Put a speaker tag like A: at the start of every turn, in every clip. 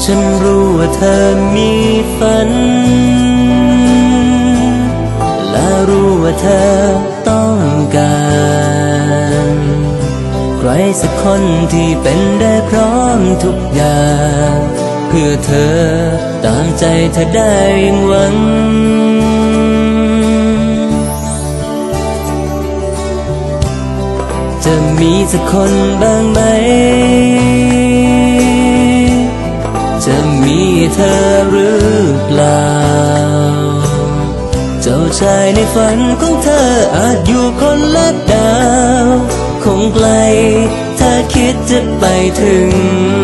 A: ฉันรู้ว่าเธอมีฝันและรู้ว่าเธอต้องการใครสักคนที่เป็นได้พร้อมทุกอย่างเพื่อเธอตามใจเธอได้อย่างหวังจะมีสักคนบ้างไหมจะมีเธอหรือเปล่าเจ้าชายในฝันของเธออาจอยู่คนละดาวคงไกลถ้าคิดจะไปถึง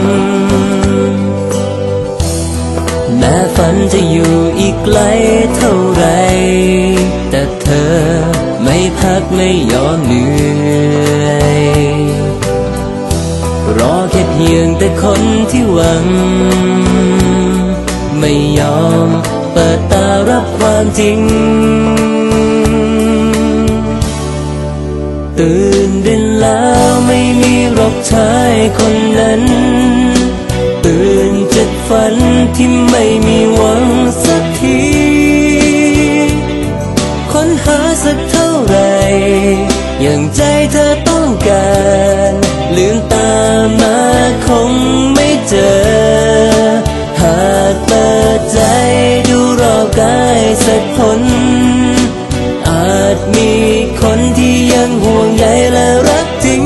A: แม้ฝันจะอยู่อีกไกลเท่าไรแต่เธอไม่พักไม่ยอมเหนื่อยรอแค่เพียงแต่คนที่หวังไม่ยอมเปิดตารับความจริงตื่นเต้นแล้วไม่มีหรอกชายคนนั้นตื่นจากฝันที่ไม่มีหวังสักทีค้นหาสักเท่าไรอย่างใจเธอต้องการลืมตามาคงไม่เจอหากเปิดใจดูรอบกายสักคนอาจมีคนที่ยังห่วงใยและรักจริง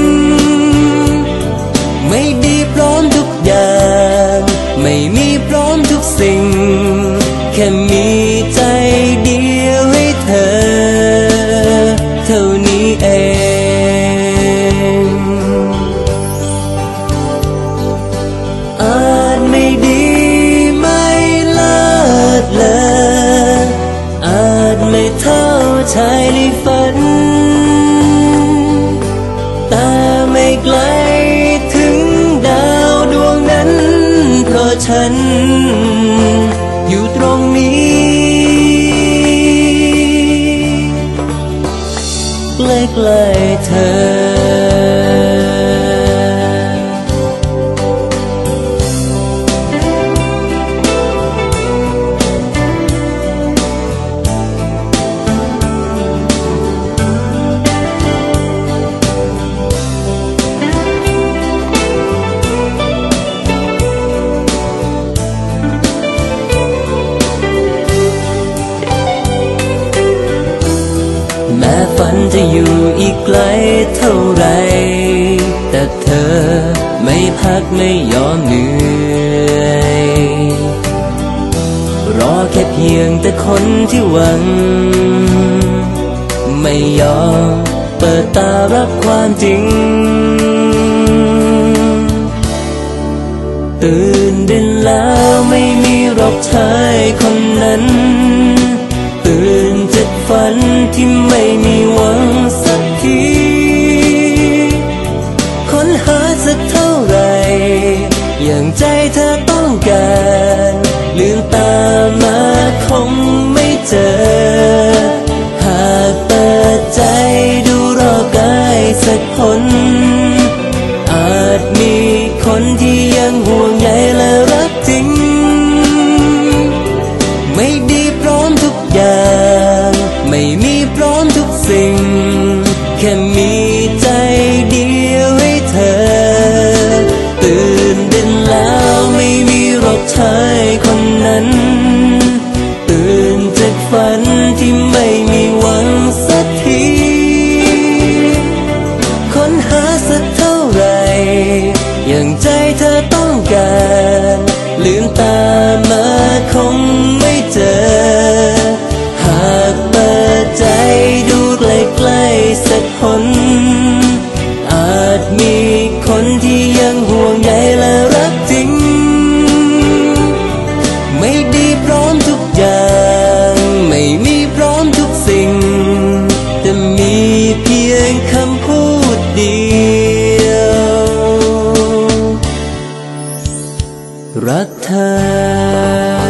A: ไม่ดีพร้อมทุกอย่างไม่มีพร้อมทุกสิ่งแค่มีใจเดียวให้เธอเท่านี้เองอาจไม่ดีไม่เลิศเลออาจไม่เท่าชายในฝันแต่ไม่ไกลถึงดาวดวงนั้นเพราะฉันอยู่ตรงนี้ใกล้ๆเธอแม้ฝันจะอยู่อีกไกลเท่าไรแต่เธอไม่พักไม่ยอมเหนื่อยรอแค่เพียงแต่คนที่หวังไม่ยอมเปิดตารับความจริงตื่นเต้นแล้วไม่มีหรอกชายคนนั้นตื่นจากฝันที่ไม่มีหวังสักทีค้นหาสักเท่าไรอย่างใจเธอต้องการลืมตามาคงไม่เจอหากเปิดใจดูรอบกายสักคนอาจมีคนที่ยังห่วงใยและรักจริงไม่ดีพร้อมทุกอย่างไม่มีพร้อมทุกสิ่งแค่มีใจเดียวให้เธอตื่นเต้นแล้วไม่มีหรอกชายคนนั้นตื่นจากฝันที่ไม่มีหวังสักทีค้นหาสักเท่าไรอย่างใจเธอต้องการลืมตามาคงไม่เจอหากเปิดใจดูใกล้ๆสักคนอาจมีคนที่ยังห่วงใยและรักจริงไม่ดีพร้อมทุกอย่างไม่มีพร้อมทุกสิ่งแต่มีเพียงคำพูดเดียวรักเธอ